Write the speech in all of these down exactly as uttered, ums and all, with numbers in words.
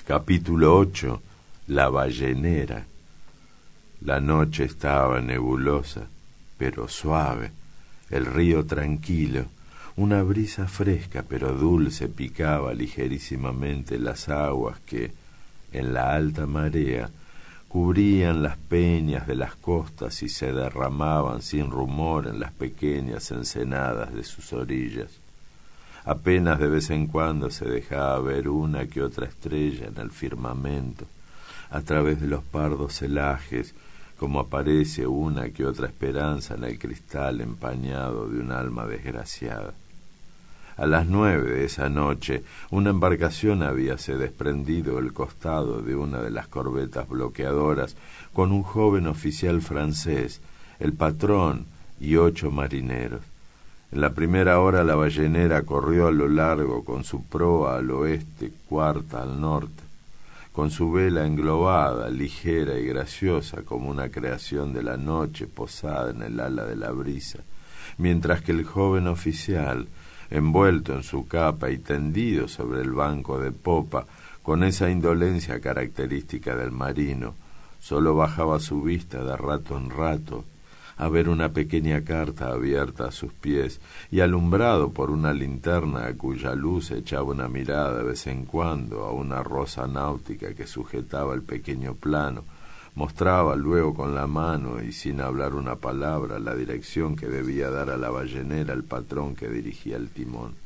Capítulo ocho. La ballenera. La noche estaba nebulosa, pero suave, el río tranquilo, una brisa fresca pero dulce picaba ligerísimamente las aguas que, en la alta marea, cubrían las peñas de las costas y se derramaban sin rumor en las pequeñas ensenadas de sus orillas. Apenas de vez en cuando se dejaba ver una que otra estrella en el firmamento, a través de los pardos celajes, como aparece una que otra esperanza en el cristal empañado de un alma desgraciada. A las nueve de esa noche, una embarcación habíase desprendido el costado de una de las corbetas bloqueadoras con un joven oficial francés, el patrón y ocho marineros. En la primera hora la ballenera corrió a lo largo con su proa al oeste, cuarta al norte, con su vela englobada, ligera y graciosa como una creación de la noche posada en el ala de la brisa, mientras que el joven oficial, envuelto en su capa y tendido sobre el banco de popa, con esa indolencia característica del marino, sólo bajaba su vista de rato en rato a ver una pequeña carta abierta a sus pies y alumbrado por una linterna a cuya luz echaba una mirada de vez en cuando a una rosa náutica que sujetaba el pequeño plano, mostraba luego con la mano y sin hablar una palabra la dirección que debía dar a la ballenera el patrón que dirigía el timón.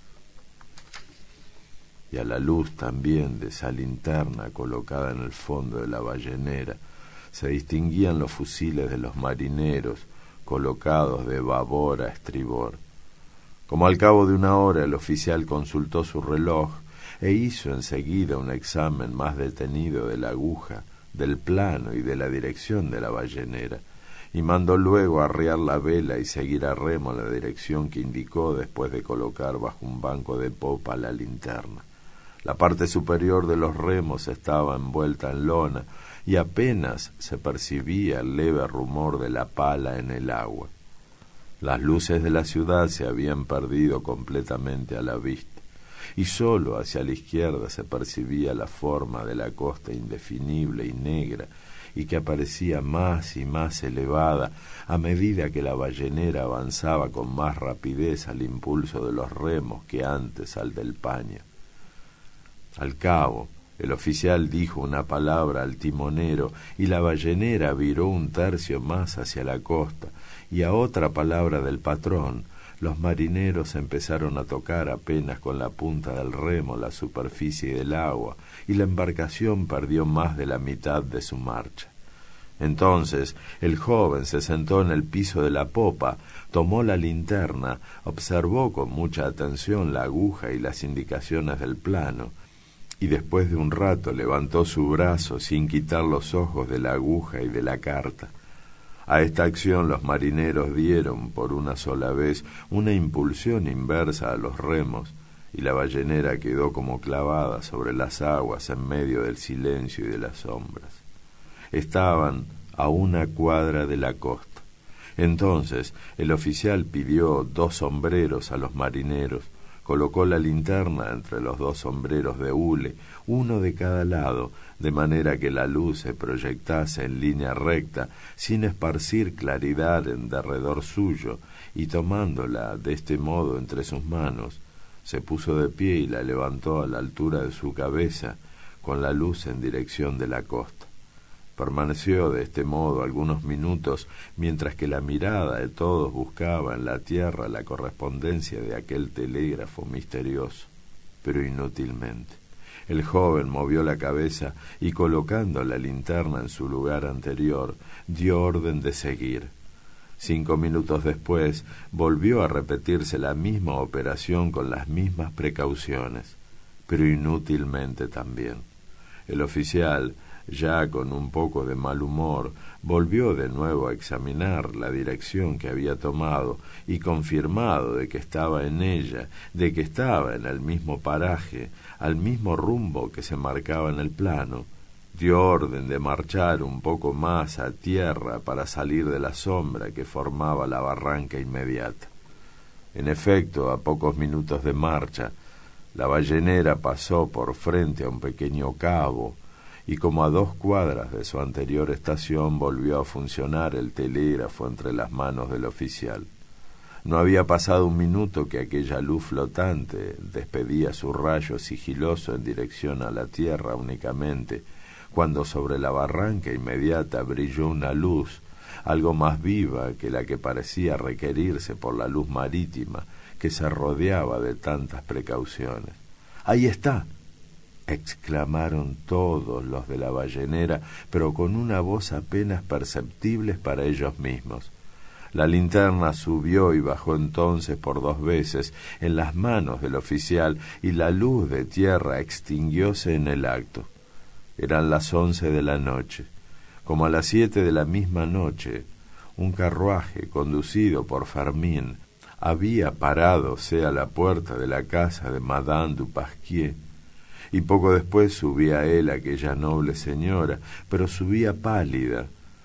Y a la luz también de esa linterna colocada en el fondo de la ballenera se distinguían los fusiles de los marineros colocados de babor a estribor. Como al cabo de una hora el oficial consultó su reloj e hizo enseguida un examen más detenido de la aguja, del plano y de la dirección de la ballenera, y mandó luego arriar la vela y seguir a remo la dirección que indicó después de colocar bajo un banco de popa la linterna. La parte superior de los remos estaba envuelta en lona y apenas se percibía el leve rumor de la pala en el agua. Las luces de la ciudad se habían perdido completamente a la vista, y sólo hacia la izquierda se percibía la forma de la costa indefinible y negra, y que aparecía más y más elevada a medida que la ballenera avanzaba con más rapidez al impulso de los remos que antes al del paño. Al cabo, el oficial dijo una palabra al timonero y la ballenera viró un tercio más hacia la costa, y a otra palabra del patrón, los marineros empezaron a tocar apenas con la punta del remo la superficie del agua, y la embarcación perdió más de la mitad de su marcha. Entonces el joven se sentó en el piso de la popa, tomó la linterna, observó con mucha atención la aguja y las indicaciones del plano, y después de un rato levantó su brazo sin quitar los ojos de la aguja y de la carta. A esta acción los marineros dieron por una sola vez una impulsión inversa a los remos, y la ballenera quedó como clavada sobre las aguas en medio del silencio y de las sombras. Estaban a una cuadra de la costa. Entonces el oficial pidió dos sombreros a los marineros, colocó la linterna entre los dos sombreros de hule, uno de cada lado, de manera que la luz se proyectase en línea recta, sin esparcir claridad en derredor suyo, y tomándola de este modo entre sus manos, se puso de pie y la levantó a la altura de su cabeza, con la luz en dirección de la costa. Permaneció de este modo algunos minutos, mientras que la mirada de todos buscaba en la tierra la correspondencia de aquel telégrafo misterioso, pero inútilmente. El joven movió la cabeza y, colocando la linterna en su lugar anterior, dio orden de seguir. Cinco minutos después volvió a repetirse la misma operación con las mismas precauciones, pero inútilmente también. El oficial, ya con un poco de mal humor, volvió de nuevo a examinar la dirección que había tomado, y confirmado de que estaba en ella, de que estaba en el mismo paraje, al mismo rumbo que se marcaba en el plano, dio orden de marchar un poco más a tierra para salir de la sombra que formaba la barranca inmediata. En efecto, a pocos minutos de marcha, La ballenera pasó por frente a un pequeño cabo, y como a dos cuadras de su anterior estación volvió a funcionar el telégrafo entre las manos del oficial. No había pasado un minuto que aquella luz flotante despedía su rayo sigiloso en dirección a la tierra únicamente, cuando sobre la barranca inmediata brilló una luz, algo más viva que la que parecía requerirse por la luz marítima, que se rodeaba de tantas precauciones. ¡Ahí está!, exclamaron todos los de la ballenera, pero con una voz apenas perceptible para ellos mismos. La linterna subió y bajó entonces por dos veces en las manos del oficial, y la luz de tierra extinguióse en el acto. Eran las once de la noche. Como a las siete de la misma noche, un carruaje conducido por Fermín había paradose a la puerta de la casa de Madame du Pasquier, y poco después subía él aquella noble señora, pero subía pálida,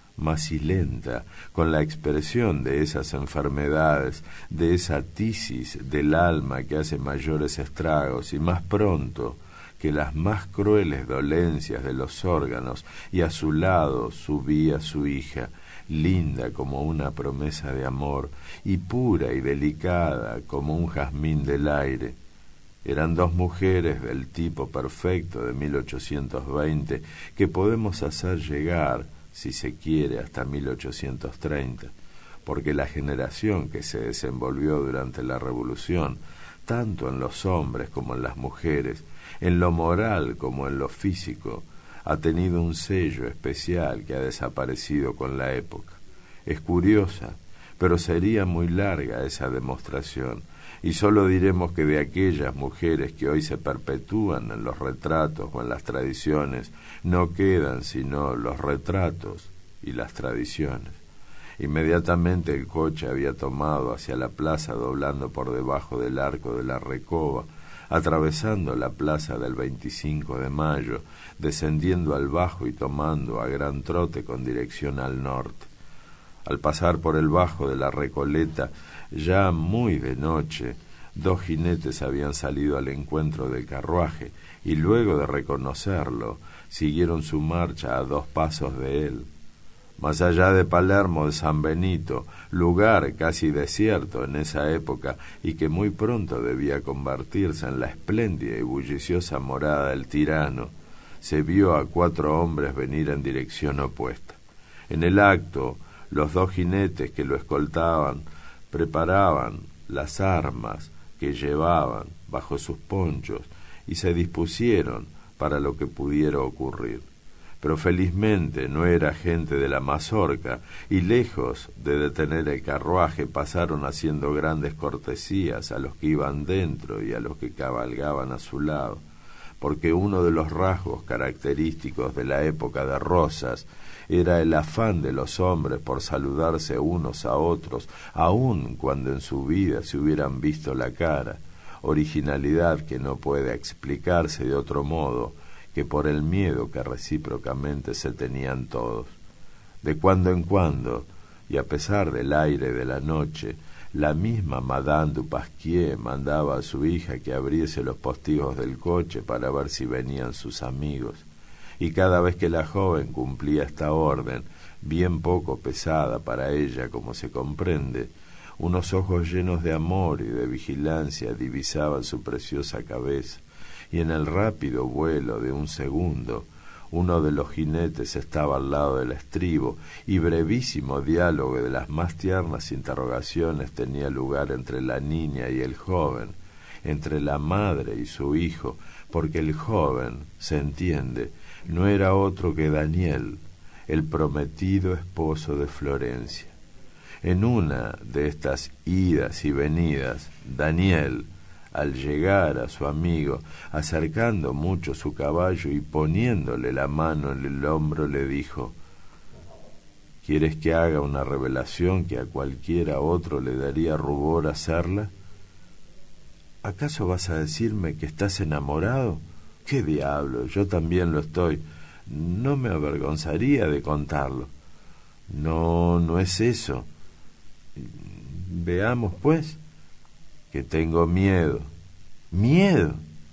macilenta, con la expresión de esas enfermedades, de esa tisis del alma que hace mayores estragos y más pronto que las más crueles dolencias de los órganos, y a su lado subía su hija, linda como una promesa de amor, y pura y delicada como un jazmín del aire. Eran dos mujeres del tipo perfecto de mil ochocientos veinte que podemos hacer llegar, si se quiere, hasta mil ochocientos treinta, porque la generación que se desenvolvió durante la Revolución, tanto en los hombres como en las mujeres, en lo moral como en lo físico, ha tenido un sello especial que ha desaparecido con la época. Es curiosa, pero sería muy larga esa demostración, y sólo diremos que de aquellas mujeres que hoy se perpetúan en los retratos o en las tradiciones, no quedan sino los retratos y las tradiciones. Inmediatamente el coche había tomado hacia la plaza, doblando por debajo del arco de la Recoba, atravesando la plaza del veinticinco de mayo, descendiendo al bajo y tomando a gran trote con dirección al norte. Al pasar por el bajo de la Recoleta, ya muy de noche, dos jinetes habían salido al encuentro del carruaje, y luego de reconocerlo, siguieron su marcha a dos pasos de él. Más allá de Palermo de San Benito, lugar casi desierto en esa época y que muy pronto debía convertirse en la espléndida y bulliciosa morada del tirano, se vio a cuatro hombres venir en dirección opuesta. En el acto, los dos jinetes que lo escoltaban preparaban las armas que llevaban bajo sus ponchos y se dispusieron para lo que pudiera ocurrir. Pero felizmente no era gente de la mazorca, y lejos de detener el carruaje pasaron haciendo grandes cortesías a los que iban dentro y a los que cabalgaban a su lado, porque uno de los rasgos característicos de la época de Rosas era el afán de los hombres por saludarse unos a otros, aun cuando en su vida se hubieran visto la cara, originalidad que no puede explicarse de otro modo que por el miedo que recíprocamente se tenían todos. De cuando en cuando, y a pesar del aire de la noche, la misma Madame du Pasquier mandaba a su hija que abriese los postigos del coche para ver si venían sus amigos, y cada vez que la joven cumplía esta orden, bien poco pesada para ella como se comprende, unos ojos llenos de amor y de vigilancia divisaban su preciosa cabeza, y en el rápido vuelo de un segundo, uno de los jinetes estaba al lado del estribo, y brevísimo diálogo de las más tiernas interrogaciones tenía lugar entre la niña y el joven, entre la madre y su hijo, porque el joven, se entiende, no era otro que Daniel, el prometido esposo de Florencia. En una de estas idas y venidas, Daniel, al llegar a su amigo, acercando mucho su caballo y poniéndole la mano en el hombro, le dijo: ¿Quieres que haga una revelación que a cualquiera otro le daría rubor hacerla? ¿Acaso vas a decirme que estás enamorado? ¡Qué diablo! Yo también lo estoy. No me avergonzaría de contarlo. No, no es eso. Veamos, pues, que tengo miedo. ¿Miedo?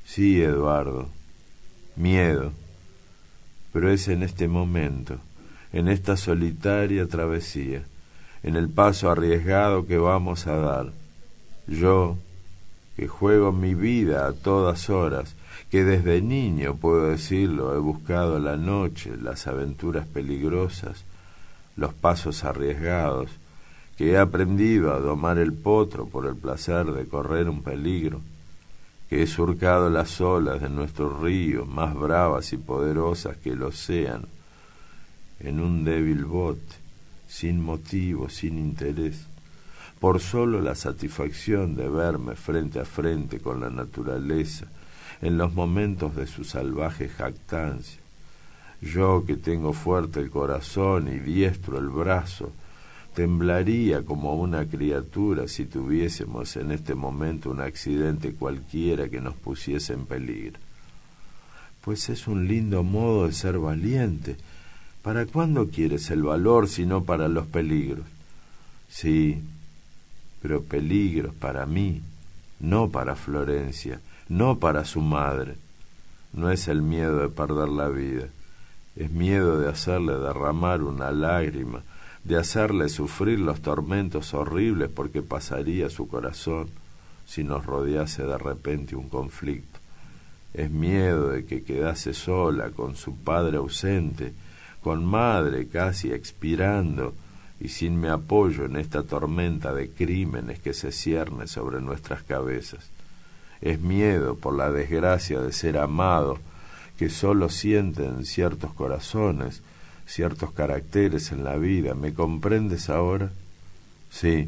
Sí, Eduardo, miedo, pero es en este momento, en esta solitaria travesía, en el paso arriesgado que vamos a dar. Yo, que juego mi vida a todas horas, que desde niño, puedo decirlo, he buscado la noche, las aventuras peligrosas, los pasos arriesgados, que he aprendido a domar el potro por el placer de correr un peligro, que he surcado las olas de nuestros ríos más bravas y poderosas que el océano, en un débil bote, sin motivo, sin interés, por solo la satisfacción de verme frente a frente con la naturaleza en los momentos de su salvaje jactancia. Yo, que tengo fuerte el corazón y diestro el brazo, temblaría como una criatura si tuviésemos en este momento un accidente cualquiera que nos pusiese en peligro. Pues es un lindo modo de ser valiente. ¿Para cuándo quieres el valor si no para los peligros? Sí, pero peligros para mí, no para Florencia, no para su madre. No es el miedo de perder la vida, es miedo de hacerle derramar una lágrima, de hacerle sufrir los tormentos horribles porque pasaría su corazón si nos rodease de repente un conflicto. Es miedo de que quedase sola con su padre ausente, con madre casi expirando y sin mi apoyo en esta tormenta de crímenes que se cierne sobre nuestras cabezas. Es miedo por la desgracia de ser amado, que sólo sienten ciertos corazones, ciertos caracteres en la vida. ¿Me comprendes ahora? Sí.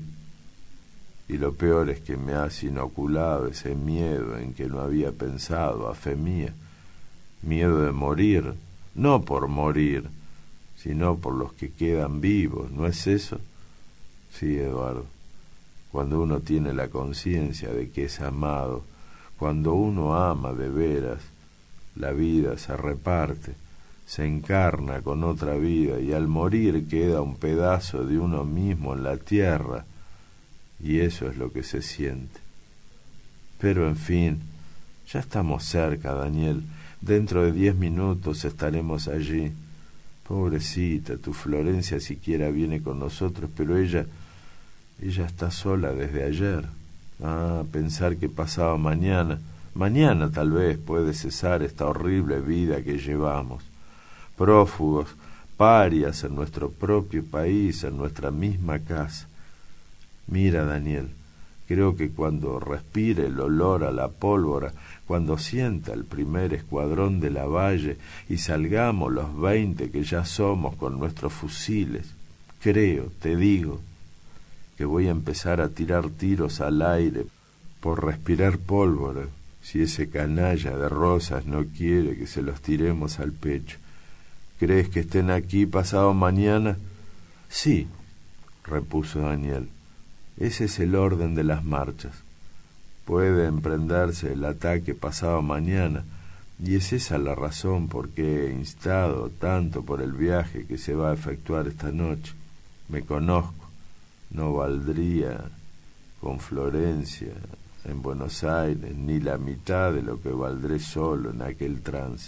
Y lo peor es que me has inoculado ese miedo en que no había pensado, a fe mía. Miedo de morir, no por morir, sino por los que quedan vivos, ¿no es eso? Sí, Eduardo. Cuando uno tiene la conciencia de que es amado, cuando uno ama de veras, la vida se reparte, se encarna con otra vida y al morir queda un pedazo de uno mismo en la tierra, y eso es lo que se siente. Pero en fin, ya estamos cerca, Daniel. Dentro de diez minutos estaremos allí. Pobrecita, tu Florencia siquiera viene con nosotros, pero ella, ella está sola desde ayer. Ah, pensar que pasado mañana, mañana tal vez puede cesar esta horrible vida que llevamos. Prófugos, parias en nuestro propio país, en nuestra misma casa. Mira, Daniel, creo que cuando respire el olor a la pólvora, cuando sienta el primer escuadrón de la valle y salgamos los veinte que ya somos con nuestros fusiles, creo, te digo, que voy a empezar a tirar tiros al aire por respirar pólvora, si ese canalla de Rosas no quiere que se los tiremos al pecho. ¿Crees que estén aquí pasado mañana? Sí, repuso Daniel. Ese es el orden de las marchas. Puede emprenderse el ataque pasado mañana, y es esa la razón por qué he instado tanto por el viaje que se va a efectuar esta noche. Me conozco, no valdría con Florencia en Buenos Aires ni la mitad de lo que valdré solo en aquel trance.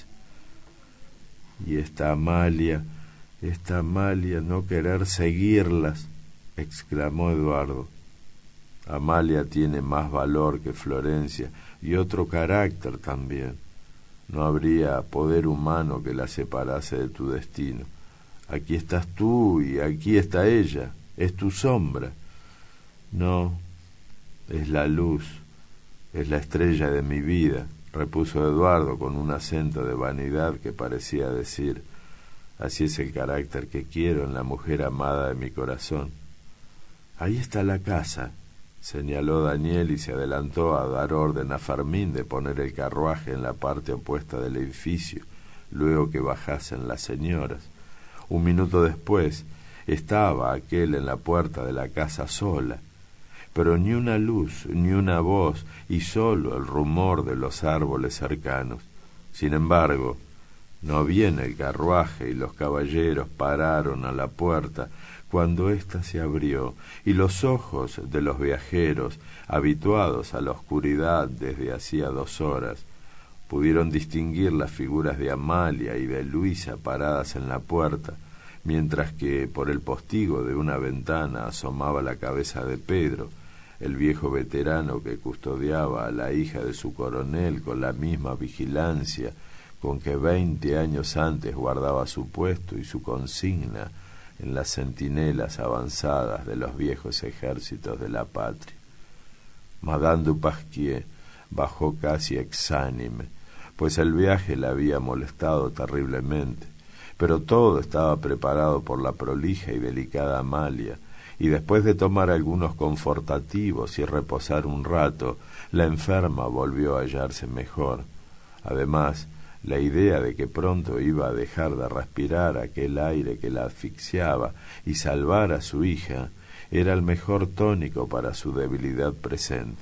Y esta Amalia, esta Amalia no querer seguirlas, exclamó Eduardo. Amalia tiene más valor que Florencia y otro carácter también. No habría poder humano que la separase de tu destino. Aquí estás tú y aquí está ella, es tu sombra. No, es la luz, es la estrella de mi vida, repuso Eduardo con un acento de vanidad que parecía decir: así es el carácter que quiero en la mujer amada de mi corazón. Ahí está la casa, señaló Daniel y se adelantó a dar orden a Fermín de poner el carruaje en la parte opuesta del edificio, luego que bajasen las señoras. Un minuto después estaba aquel en la puerta de la casa sola, pero ni una luz, ni una voz, y solo el rumor de los árboles cercanos. Sin embargo, no viene el carruaje y los caballeros pararon a la puerta cuando ésta se abrió, y los ojos de los viajeros, habituados a la oscuridad desde hacía dos horas, Pudieron distinguir las figuras de Amalia y de Luisa paradas en la puerta, mientras que por el postigo de una ventana asomaba la cabeza de Pedro, el viejo veterano que custodiaba a la hija de su coronel con la misma vigilancia con que veinte años antes guardaba su puesto y su consigna en las centinelas avanzadas de los viejos ejércitos de la patria. Madame du Pasquier bajó casi exánime, pues el viaje la había molestado terriblemente, pero todo estaba preparado por la prolija y delicada Amalia, y después de tomar algunos confortativos y reposar un rato, la enferma volvió a hallarse mejor. Además, la idea de que pronto iba a dejar de respirar aquel aire que la asfixiaba y salvar a su hija era el mejor tónico para su debilidad presente.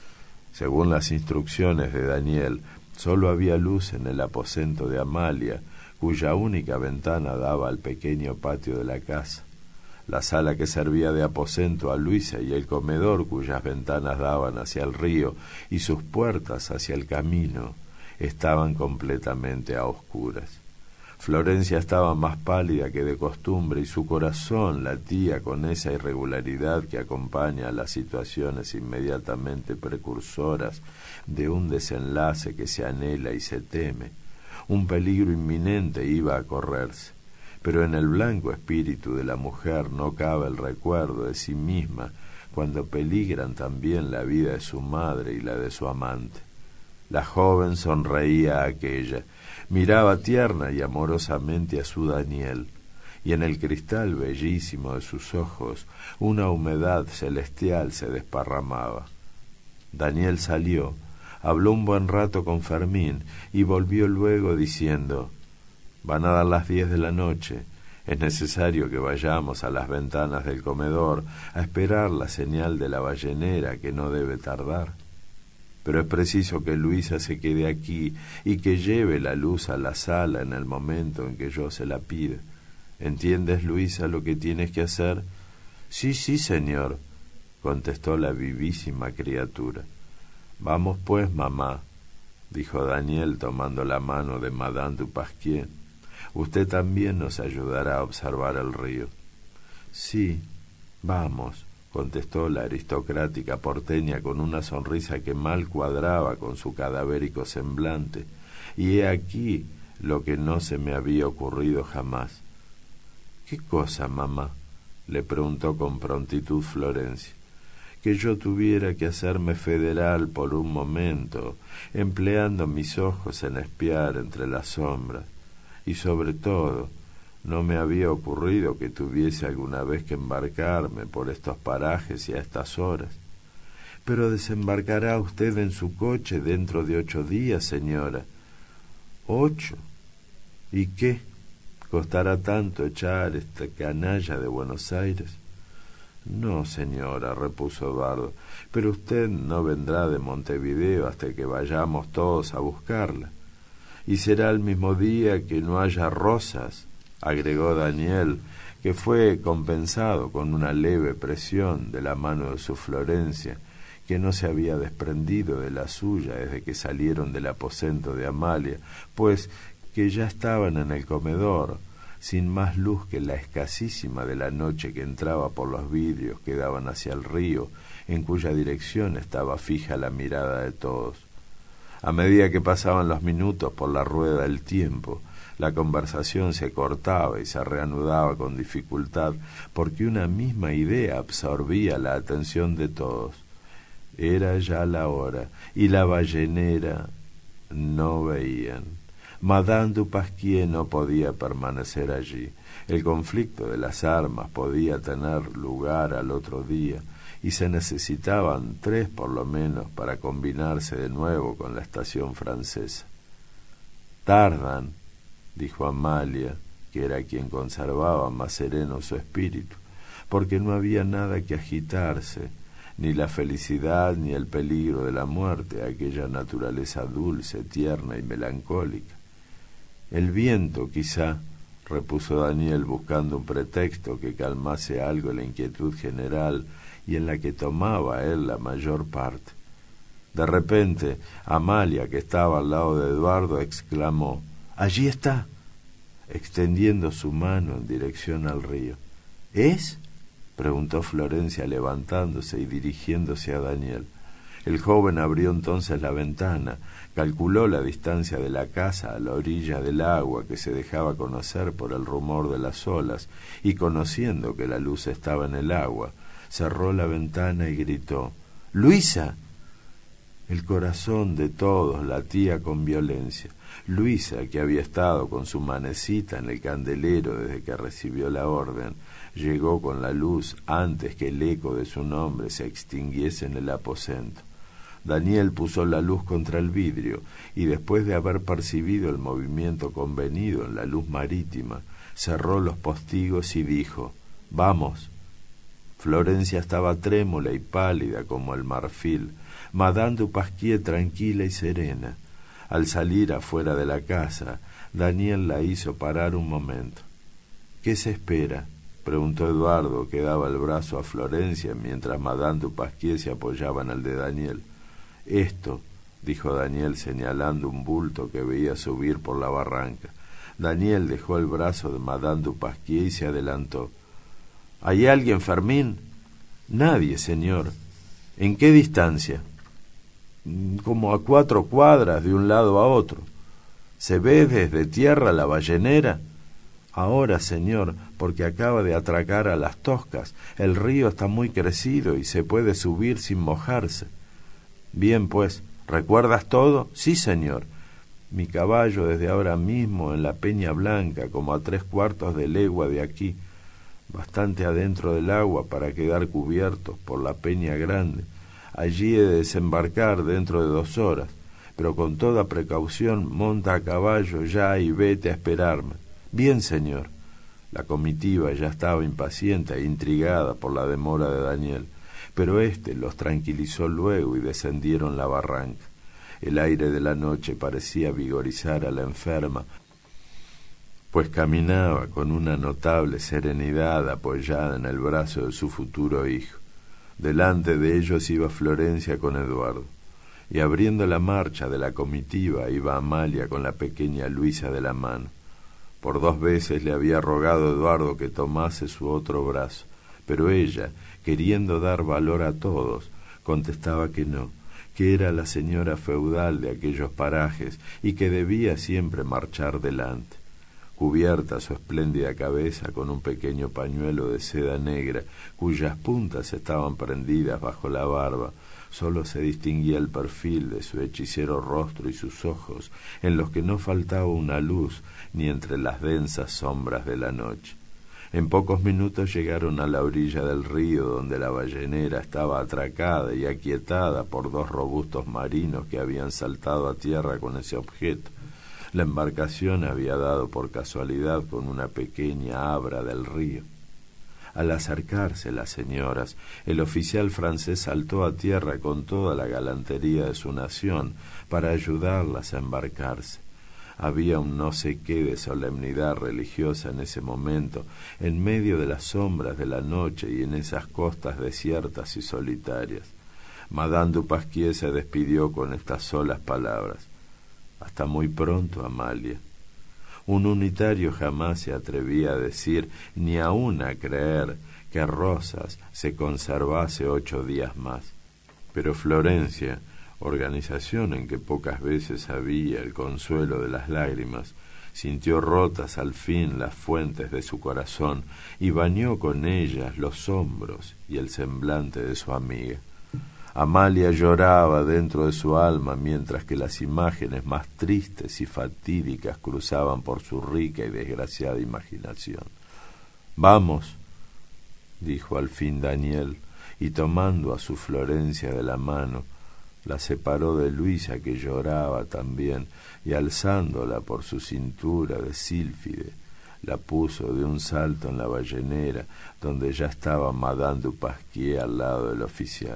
Según las instrucciones de Daniel, sólo había luz en el aposento de Amalia, cuya única ventana daba al pequeño patio de la casa. La sala que servía de aposento a Luisa y el comedor, cuyas ventanas daban hacia el río y sus puertas hacia el camino, estaban completamente a oscuras. Florencia estaba más pálida que de costumbre y su corazón latía con esa irregularidad que acompaña a las situaciones inmediatamente precursoras de un desenlace que se anhela y se teme. Un peligro inminente iba a correrse, pero en el blanco espíritu de la mujer no cabe el recuerdo de sí misma cuando peligran también la vida de su madre y la de su amante. La joven sonreía a aquella, miraba tierna y amorosamente a su Daniel, y en el cristal bellísimo de sus ojos una humedad celestial se desparramaba. Daniel salió, habló un buen rato con Fermín y volvió luego diciendo: «Van a dar las diez de la noche. Es necesario que vayamos a las ventanas del comedor a esperar la señal de la ballenera, que no debe tardar. Pero es preciso que Luisa se quede aquí y que lleve la luz a la sala en el momento en que yo se la pida. ¿Entiendes, Luisa, lo que tienes que hacer?» «Sí, sí, señor», contestó la vivísima criatura. «Vamos pues, mamá», dijo Daniel tomando la mano de Madame du Pasquier. «Usted también nos ayudará a observar el río». «Sí, vamos», contestó la aristocrática porteña con una sonrisa que mal cuadraba con su cadavérico semblante, y he aquí lo que no se me había ocurrido jamás. «¿Qué cosa, mamá?», le preguntó con prontitud Florencia. «Que yo tuviera que hacerme federal por un momento, empleando mis ojos en espiar entre las sombras, y sobre todo, no me había ocurrido que tuviese alguna vez que embarcarme por estos parajes y a estas horas». «Pero desembarcará usted en su coche dentro de ocho días, señora». «¿Ocho? ¿Y qué? ¿Costará tanto echar esta canalla de Buenos Aires?» «No, señora», repuso Eduardo, «pero usted no vendrá de Montevideo hasta que vayamos todos a buscarla. Y será el mismo día que no haya rosas», agregó Daniel, que fue compensado con una leve presión de la mano de su Florencia, que no se había desprendido de la suya desde que salieron del aposento de Amalia, pues que ya estaban en el comedor, sin más luz que la escasísima de la noche que entraba por los vidrios que daban hacia el río, en cuya dirección estaba fija la mirada de todos. A medida que pasaban los minutos por la rueda del tiempo, la conversación se cortaba y se reanudaba con dificultad, porque una misma idea absorbía la atención de todos. Era ya la hora, y la ballenera no veían. Madame du Pasquier no podía permanecer allí. El conflicto de las armas podía tener lugar al otro día, y se necesitaban tres por lo menos para combinarse de nuevo con la estación francesa. «Tardan», dijo Amalia, que era quien conservaba más sereno su espíritu, porque no había nada que agitarse, ni la felicidad ni el peligro de la muerte, aquella naturaleza dulce, tierna y melancólica. «El viento, quizá», repuso Daniel, buscando un pretexto que calmase algo la inquietud general y en la que tomaba él la mayor parte. De repente, Amalia, que estaba al lado de Eduardo, exclamó: «¡Allí está!», extendiendo su mano en dirección al río. «¿Es?», preguntó Florencia levantándose y dirigiéndose a Daniel. El joven abrió entonces la ventana, calculó la distancia de la casa a la orilla del agua que se dejaba conocer por el rumor de las olas, y conociendo que la luz estaba en el agua, cerró la ventana y gritó: «¡Luisa!». El corazón de todos latía con violencia. Luisa, que había estado con su manecita en el candelero desde que recibió la orden, llegó con la luz antes que el eco de su nombre se extinguiese en el aposento. Daniel puso la luz contra el vidrio y, después de haber percibido el movimiento convenido en la luz marítima, cerró los postigos y dijo: «Vamos». Florencia estaba trémula y pálida como el marfil, Madame du Pasquier tranquila y serena. Al salir afuera de la casa, Daniel la hizo parar un momento. «¿Qué se espera?», preguntó Eduardo, que daba el brazo a Florencia mientras Madame du Pasquier se apoyaba en el de Daniel. «Esto», dijo Daniel señalando un bulto que veía subir por la barranca. Daniel dejó el brazo de Madame du Pasquier y se adelantó. «¿Hay alguien, Fermín?». «Nadie, señor». «¿En qué distancia?». «Como a cuatro cuadras de un lado a otro». «¿Se ve desde tierra la ballenera?». «Ahora, señor, porque acaba de atracar a las Toscas. El río está muy crecido y se puede subir sin mojarse». «Bien, pues, ¿recuerdas todo?». «Sí, señor». «Mi caballo desde ahora mismo en la Peña Blanca, como a tres cuartos de legua de aquí, bastante adentro del agua para quedar cubiertos por la Peña Grande. Allí he de desembarcar dentro de dos horas, pero con toda precaución monta a caballo ya y vete a esperarme». «Bien, señor». La comitiva ya estaba impaciente e intrigada por la demora de Daniel, pero éste los tranquilizó luego y descendieron la barranca. El aire de la noche parecía vigorizar a la enferma, pues caminaba con una notable serenidad apoyada en el brazo de su futuro hijo. Delante de ellos iba Florencia con Eduardo, y abriendo la marcha de la comitiva iba Amalia con la pequeña Luisa de la mano. Por dos veces le había rogado Eduardo que tomase su otro brazo, pero ella, queriendo dar valor a todos, contestaba que no, que era la señora feudal de aquellos parajes y que debía siempre marchar delante. Cubierta su espléndida cabeza con un pequeño pañuelo de seda negra, cuyas puntas estaban prendidas bajo la barba, sólo se distinguía el perfil de su hechicero rostro y sus ojos, en los que no faltaba una luz ni entre las densas sombras de la noche. En pocos minutos llegaron a la orilla del río, donde la ballenera estaba atracada y aquietada por dos robustos marinos que habían saltado a tierra con ese objeto. La embarcación había dado por casualidad con una pequeña abra del río. Al acercarse las señoras, el oficial francés saltó a tierra con toda la galantería de su nación para ayudarlas a embarcarse. Había un no sé qué de solemnidad religiosa en ese momento, en medio de las sombras de la noche y en esas costas desiertas y solitarias. Madame du Pasquier se despidió con estas solas palabras: «Hasta muy pronto, Amalia». Un unitario jamás se atrevía a decir, ni aun a creer, que Rosas se conservase ocho días más. Pero Florencia, organización en que pocas veces había el consuelo de las lágrimas, sintió rotas al fin las fuentes de su corazón y bañó con ellas los hombros y el semblante de su amiga. Amalia lloraba dentro de su alma mientras que las imágenes más tristes y fatídicas cruzaban por su rica y desgraciada imaginación. «Vamos», dijo al fin Daniel, y tomando a su Florencia de la mano, la separó de Luisa, que lloraba también, y alzándola por su cintura de sílfide, la puso de un salto en la ballenera, donde ya estaba Madame du Pasquier al lado del oficial.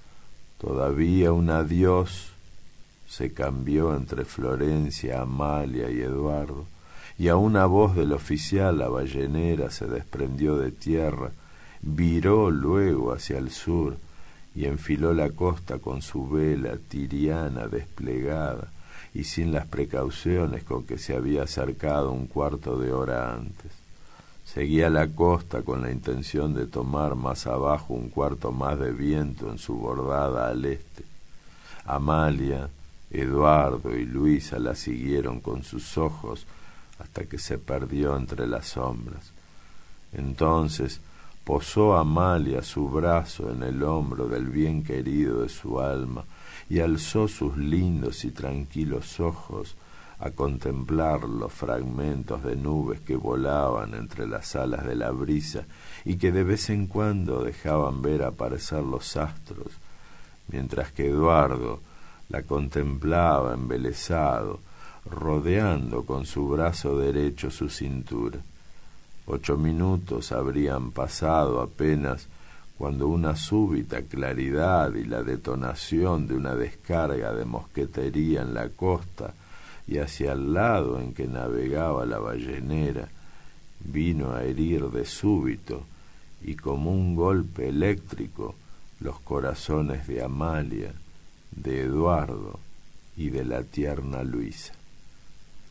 Todavía un adiós se cambió entre Florencia, Amalia y Eduardo, y a una voz del oficial la ballenera se desprendió de tierra, viró luego hacia el sur y enfiló la costa con su vela tiriana desplegada y sin las precauciones con que se había acercado un cuarto de hora antes. Seguía la costa con la intención de tomar más abajo un cuarto más de viento en su bordada al este. Amalia, Eduardo y Luisa la siguieron con sus ojos hasta que se perdió entre las sombras. Entonces posó Amalia su brazo en el hombro del bien querido de su alma y alzó sus lindos y tranquilos ojos a contemplar los fragmentos de nubes que volaban entre las alas de la brisa y que de vez en cuando dejaban ver aparecer los astros, mientras que Eduardo la contemplaba embelesado, rodeando con su brazo derecho su cintura. Ocho minutos habrían pasado apenas cuando una súbita claridad y la detonación de una descarga de mosquetería en la costa y hacia el lado en que navegaba la ballenera vino a herir de súbito y como un golpe eléctrico los corazones de Amalia, de Eduardo y de la tierna Luisa.